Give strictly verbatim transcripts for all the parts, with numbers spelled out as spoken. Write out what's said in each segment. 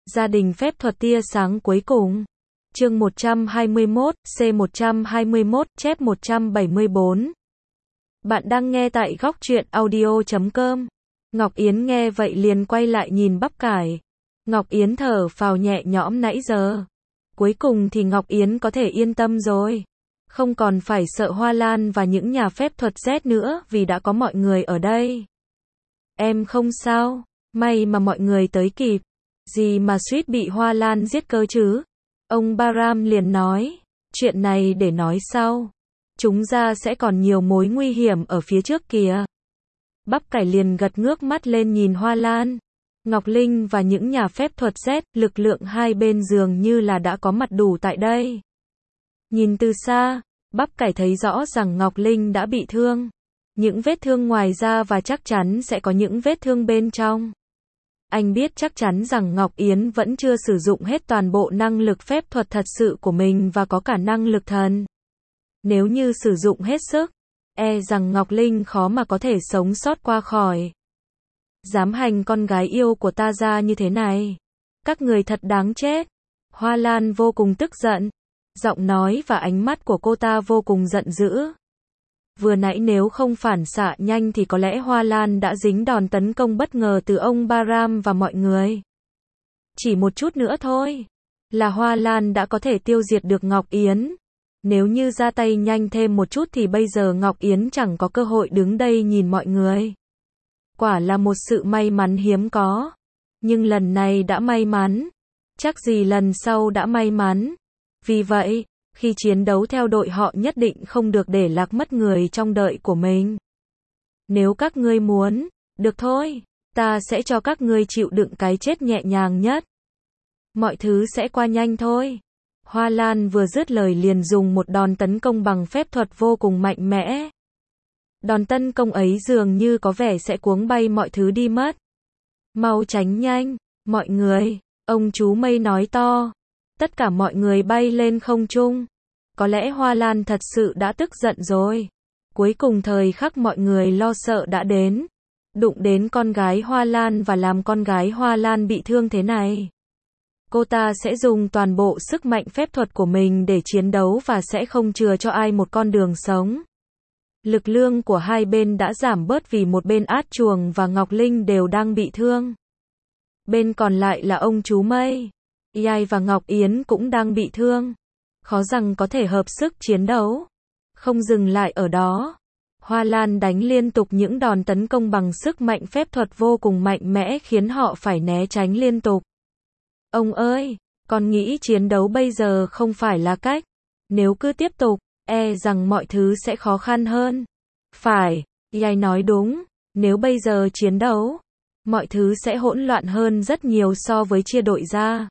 Gia đình phép thuật tia sáng cuối cùng. Chương một trăm hai mươi mốt, C một trăm hai mươi mốt, chép một trăm bảy mươi bốn. Bạn đang nghe tại góc truyện audio chấm com. Ngọc Yến nghe vậy liền quay lại nhìn bắp cải. Ngọc Yến thở phào nhẹ nhõm nãy giờ. Cuối cùng thì Ngọc Yến có thể yên tâm rồi. Không còn phải sợ Hoa Lan và những nhà phép thuật Z nữa vì đã có mọi người ở đây. Em không sao, may mà mọi người tới kịp. Gì mà suýt bị Hoa Lan giết cơ chứ? Ông Baram liền nói, chuyện này để nói sau. Chúng ta sẽ còn nhiều mối nguy hiểm ở phía trước kìa. Bắp cải liền gật ngước mắt lên nhìn Hoa Lan, Ngọc Linh và những nhà phép thuật Z, lực lượng hai bên dường như là đã có mặt đủ tại đây. Nhìn từ xa, bắp cải thấy rõ rằng Ngọc Linh đã bị thương. Những vết thương ngoài da và chắc chắn sẽ có những vết thương bên trong. Anh biết chắc chắn rằng Ngọc Yến vẫn chưa sử dụng hết toàn bộ năng lực phép thuật thật sự của mình và có cả năng lực thần. Nếu như sử dụng hết sức, e rằng Ngọc Linh khó mà có thể sống sót qua khỏi. Dám hành con gái yêu của ta ra như thế này. Các người thật đáng chết. Hoa Lan vô cùng tức giận. Giọng nói và ánh mắt của cô ta vô cùng giận dữ. Vừa nãy nếu không phản xạ nhanh thì có lẽ Hoa Lan đã dính đòn tấn công bất ngờ từ ông Baram và mọi người. Chỉ một chút nữa thôi, là Hoa Lan đã có thể tiêu diệt được Ngọc Yến. Nếu như ra tay nhanh thêm một chút thì bây giờ Ngọc Yến chẳng có cơ hội đứng đây nhìn mọi người. Quả là một sự may mắn hiếm có. Nhưng lần này đã may mắn. Chắc gì lần sau đã may mắn. Vì vậy, khi chiến đấu theo đội họ nhất định không được để lạc mất người trong đợi của mình. Nếu các ngươi muốn, được thôi, ta sẽ cho các ngươi chịu đựng cái chết nhẹ nhàng nhất. Mọi thứ sẽ qua nhanh thôi. Hoa Lan vừa dứt lời liền dùng một đòn tấn công bằng phép thuật vô cùng mạnh mẽ. Đòn tấn công ấy dường như có vẻ sẽ cuống bay mọi thứ đi mất. Mau tránh nhanh, mọi người, ông chú Mây nói to. Tất cả mọi người bay lên không trung. Có lẽ Hoa Lan thật sự đã tức giận rồi. Cuối cùng thời khắc mọi người lo sợ đã đến. Đụng đến con gái Hoa Lan và làm con gái Hoa Lan bị thương thế này. Cô ta sẽ dùng toàn bộ sức mạnh phép thuật của mình để chiến đấu và sẽ không chừa cho ai một con đường sống. Lực lượng của hai bên đã giảm bớt vì một bên Át Chuồng và Ngọc Linh đều đang bị thương. Bên còn lại là ông chú Mây. Yai và Ngọc Yến cũng đang bị thương. Khó rằng có thể hợp sức chiến đấu. Không dừng lại ở đó. Hoa Lan đánh liên tục những đòn tấn công bằng sức mạnh phép thuật vô cùng mạnh mẽ khiến họ phải né tránh liên tục. Ông ơi, con nghĩ chiến đấu bây giờ không phải là cách. Nếu cứ tiếp tục, e rằng mọi thứ sẽ khó khăn hơn. Phải, Yai nói đúng. Nếu bây giờ chiến đấu, mọi thứ sẽ hỗn loạn hơn rất nhiều so với chia đội ra.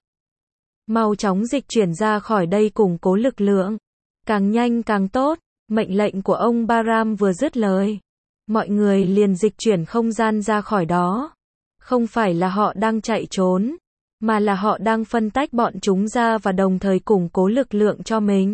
Mau chóng dịch chuyển ra khỏi đây củng cố lực lượng. Càng nhanh càng tốt. Mệnh lệnh của ông Baram vừa dứt lời. Mọi người liền dịch chuyển không gian ra khỏi đó. Không phải là họ đang chạy trốn, mà là họ đang phân tách bọn chúng ra và đồng thời củng cố lực lượng cho mình.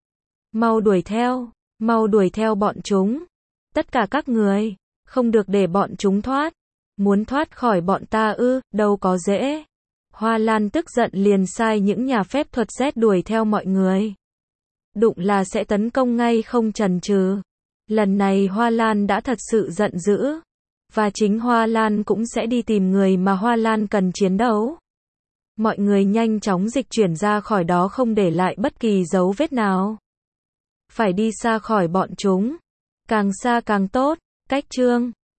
Mau đuổi theo, mau đuổi theo bọn chúng. Tất cả các người, không được để bọn chúng thoát. Muốn thoát khỏi bọn ta ư, đâu có dễ. Hoa Lan tức giận liền sai những nhà phép thuật Z đuổi theo mọi người. Đụng là sẽ tấn công ngay không chần chừ. Lần này Hoa Lan đã thật sự giận dữ. Và chính Hoa Lan cũng sẽ đi tìm người mà Hoa Lan cần chiến đấu. Mọi người nhanh chóng dịch chuyển ra khỏi đó không để lại bất kỳ dấu vết nào. Phải đi xa khỏi bọn chúng. Càng xa càng tốt. Cách chương